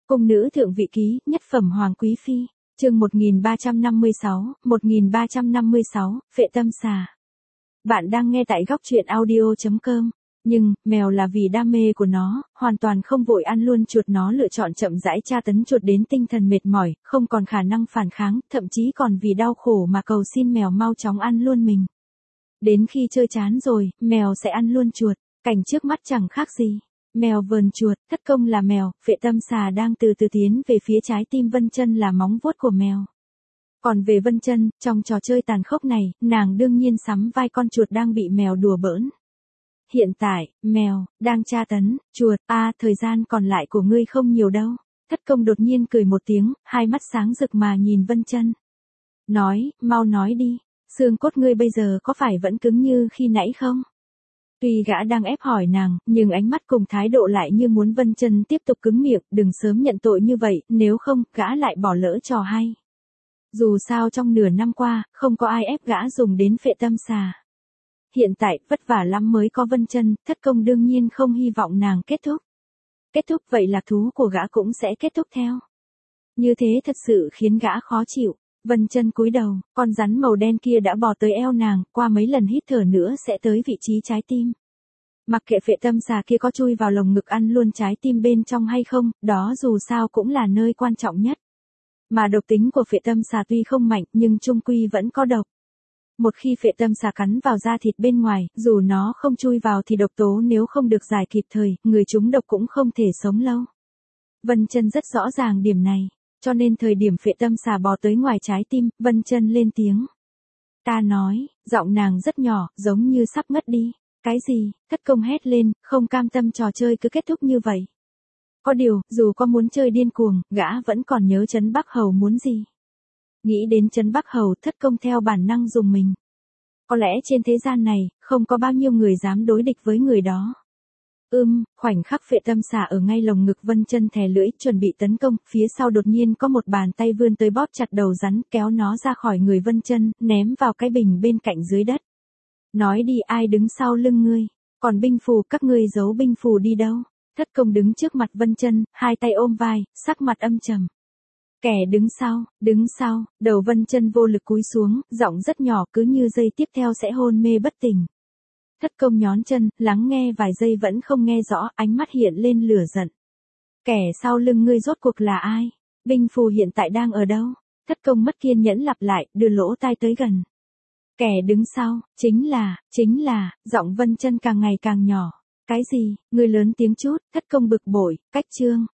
Cung nữ thượng vị ký, nhất phẩm hoàng quý phi, chương 1356, phệ tâm xà. Bạn đang nghe tại góc truyện audio.com. Nhưng, mèo là vì đam mê của nó, hoàn toàn không vội ăn luôn chuột, nó lựa chọn chậm rãi tra tấn chuột đến tinh thần mệt mỏi, không còn khả năng phản kháng, thậm chí còn vì đau khổ mà cầu xin mèo mau chóng ăn luôn mình. Đến khi chơi chán rồi, mèo sẽ ăn luôn chuột, cảnh trước mắt chẳng khác gì. Mèo vờn chuột, thất công là mèo, phệ tâm xà đang từ từ tiến về phía trái tim Vân Chân là móng vuốt của mèo. Còn về Vân Chân, trong trò chơi tàn khốc này, nàng đương nhiên sắm vai con chuột đang bị mèo đùa bỡn. Hiện tại, mèo, đang tra tấn, chuột, thời gian còn lại của ngươi không nhiều đâu. Thất công đột nhiên cười một tiếng, hai mắt sáng rực mà nhìn Vân Chân. Nói, mau nói đi, xương cốt ngươi bây giờ có phải vẫn cứng như khi nãy không? Tuy gã đang ép hỏi nàng, nhưng ánh mắt cùng thái độ lại như muốn Vân Chân tiếp tục cứng miệng, đừng sớm nhận tội như vậy, nếu không, gã lại bỏ lỡ trò hay. Dù sao trong nửa năm qua, không có ai ép gã dùng đến phệ tâm xà. Hiện tại, vất vả lắm mới có Vân Chân, thất công đương nhiên không hy vọng nàng kết thúc. Kết thúc vậy lạc thú của gã cũng sẽ kết thúc theo. Như thế thật sự khiến gã khó chịu. Vân Chân cúi đầu, con rắn màu đen kia đã bò tới eo nàng, qua mấy lần hít thở nữa sẽ tới vị trí trái tim. Mặc kệ phệ tâm xà kia có chui vào lồng ngực ăn luôn trái tim bên trong hay không, đó dù sao cũng là nơi quan trọng nhất. Mà độc tính của phệ tâm xà tuy không mạnh nhưng chung quy vẫn có độc. Một khi phệ tâm xà cắn vào da thịt bên ngoài, dù nó không chui vào thì độc tố nếu không được giải kịp thời, người trúng độc cũng không thể sống lâu. Vân Chân rất rõ ràng điểm này. Cho nên thời điểm phệ tâm xà bò tới ngoài trái tim, Vân Chân lên tiếng. Ta nói, giọng nàng rất nhỏ, giống như sắp ngất đi. Cái gì? Thất công hét lên, không cam tâm trò chơi cứ kết thúc như vậy. Có điều, dù có muốn chơi điên cuồng, gã vẫn còn nhớ Trấn Bắc Hầu muốn gì. Nghĩ đến Trấn Bắc Hầu, thất công theo bản năng dùng mình. Có lẽ trên thế gian này, không có bao nhiêu người dám đối địch với người đó. Khoảnh khắc phệ tâm xà ở ngay lồng ngực Vân Chân thè lưỡi, chuẩn bị tấn công, phía sau đột nhiên có một bàn tay vươn tới bóp chặt đầu rắn, kéo nó ra khỏi người Vân Chân, ném vào cái bình bên cạnh dưới đất. Nói đi, ai đứng sau lưng ngươi? Còn binh phù, các ngươi giấu binh phù đi đâu? Thất công đứng trước mặt Vân Chân, hai tay ôm vai, sắc mặt âm trầm. Kẻ đứng sau, đầu Vân Chân vô lực cúi xuống, giọng rất nhỏ, cứ như giây tiếp theo sẽ hôn mê bất tỉnh. Thất công nhón chân, lắng nghe vài giây vẫn không nghe rõ, ánh mắt hiện lên lửa giận. Kẻ sau lưng ngươi rốt cuộc là ai? Binh phù hiện tại đang ở đâu? Thất công mất kiên nhẫn lặp lại, đưa lỗ tai tới gần. Kẻ đứng sau, chính là, giọng Vân Chân càng ngày càng nhỏ. Cái gì? Ngươi lớn tiếng chút, thất công bực bội, cách chương,